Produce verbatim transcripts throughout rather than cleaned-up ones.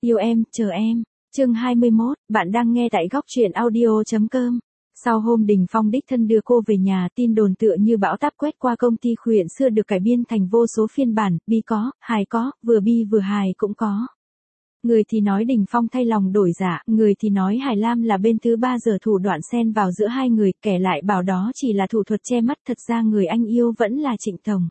Yêu em, chờ em. Chương hai mươi mốt, bạn đang nghe tại góc truyện audio chấm com. Sau hôm Đình Phong đích thân đưa cô về nhà, tin đồn tựa như bão táp quét qua công ty Khuyển xưa được cải biên thành vô số phiên bản, bi có, hài có, vừa bi vừa hài cũng có. Người thì nói Đình Phong thay lòng đổi dạ, người thì nói Hải Lam là bên thứ ba giờ thủ đoạn xen vào giữa hai người, kẻ lại bảo đó chỉ là thủ thuật che mắt, thật ra người anh yêu vẫn là Trịnh Tồng.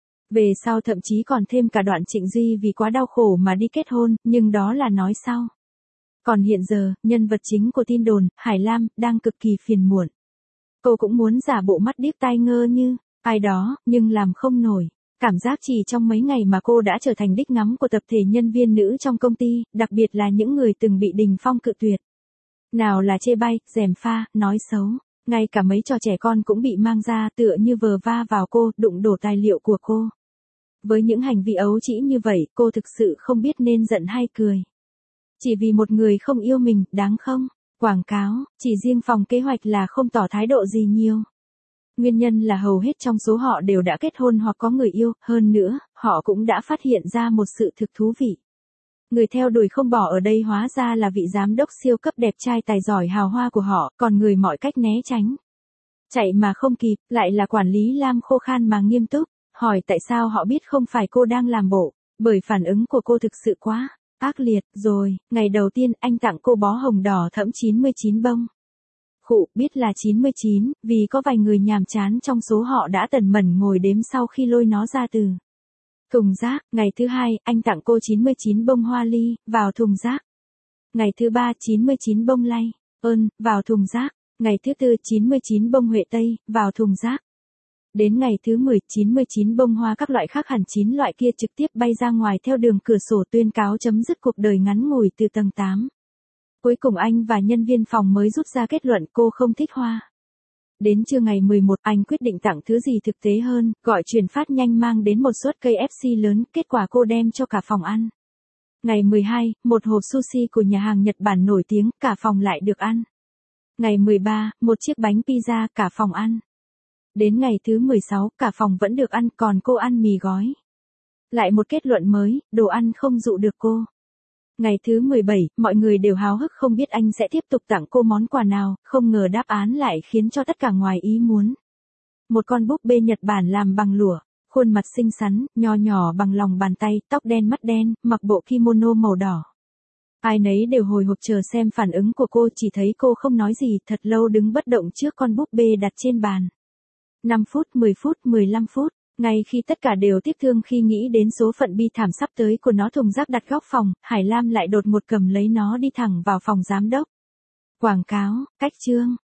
Về sau thậm chí còn thêm cả đoạn Trịnh Duy vì quá đau khổ mà đi kết hôn, nhưng đó là nói sau. Còn hiện giờ, nhân vật chính của tin đồn, Hải Lam, đang cực kỳ phiền muộn. Cô cũng muốn giả bộ mắt điếc tai ngơ như ai đó, nhưng làm không nổi. Cảm giác chỉ trong mấy ngày mà cô đã trở thành đích ngắm của tập thể nhân viên nữ trong công ty, đặc biệt là những người từng bị Đình Phong cự tuyệt. Nào là chê bai, gièm pha, nói xấu, ngay cả mấy trò trẻ con cũng bị mang ra tựa như vờ va vào cô, đụng đổ tài liệu của cô. Với những hành vi ấu trĩ như vậy, cô thực sự không biết nên giận hay cười. Chỉ vì một người không yêu mình, đáng không? Quảng cáo, chỉ riêng phòng kế hoạch là không tỏ thái độ gì nhiều. Nguyên nhân là hầu hết trong số họ đều đã kết hôn hoặc có người yêu, hơn nữa, họ cũng đã phát hiện ra một sự thực thú vị. Người theo đuổi không bỏ ở đây hóa ra là vị giám đốc siêu cấp đẹp trai tài giỏi hào hoa của họ, còn người mọi cách né tránh. Chạy mà không kịp, lại là quản lý Lam khô khan mà nghiêm túc, hỏi tại sao họ biết không phải cô đang làm bộ, bởi phản ứng của cô thực sự quá ác liệt. Rồi, ngày đầu tiên anh tặng cô bó hồng đỏ thẫm chín mươi chín bông. Khụ, biết là chín mươi chín, vì có vài người nhàm chán trong số họ đã tần mẩn ngồi đếm sau khi lôi nó ra từ thùng rác. Ngày thứ hai, anh tặng cô chín mươi chín bông hoa ly, vào thùng rác. Ngày thứ ba, chín mươi chín bông lay, ơn, vào thùng rác. Ngày thứ tư, chín mươi chín bông huệ tây, vào thùng rác. Đến ngày thứ mười, chín mươi chín bông hoa các loại khác hẳn chín loại kia trực tiếp bay ra ngoài theo đường cửa sổ tuyên cáo chấm dứt cuộc đời ngắn ngủi từ tầng tám. Cuối cùng anh và nhân viên phòng mới rút ra kết luận cô không thích hoa. Đến trưa ngày mười một, anh quyết định tặng thứ gì thực tế hơn, gọi chuyển phát nhanh mang đến một suất cây ép xê lớn, kết quả cô đem cho cả phòng ăn. Ngày mười hai, một hộp sushi của nhà hàng Nhật Bản nổi tiếng, cả phòng lại được ăn. Ngày mười ba, một chiếc bánh pizza, cả phòng ăn. Đến ngày thứ mười sáu, cả phòng vẫn được ăn, còn cô ăn mì gói. Lại một kết luận mới, đồ ăn không dụ được cô. Ngày thứ mười bảy, mọi người đều háo hức không biết anh sẽ tiếp tục tặng cô món quà nào, không ngờ đáp án lại khiến cho tất cả ngoài ý muốn. Một con búp bê Nhật Bản làm bằng lụa, khuôn mặt xinh xắn, nho nhỏ bằng lòng bàn tay, tóc đen mắt đen, mặc bộ kimono màu đỏ. Ai nấy đều hồi hộp chờ xem phản ứng của cô, chỉ thấy cô không nói gì, thật lâu đứng bất động trước con búp bê đặt trên bàn. năm phút, mười phút, mười lăm phút, ngay khi tất cả đều tiếc thương khi nghĩ đến số phận bi thảm sắp tới của nó, thùng rác đặt góc phòng, Hải Lam lại đột ngột cầm lấy nó đi thẳng vào phòng giám đốc. Quảng cáo, cách chương,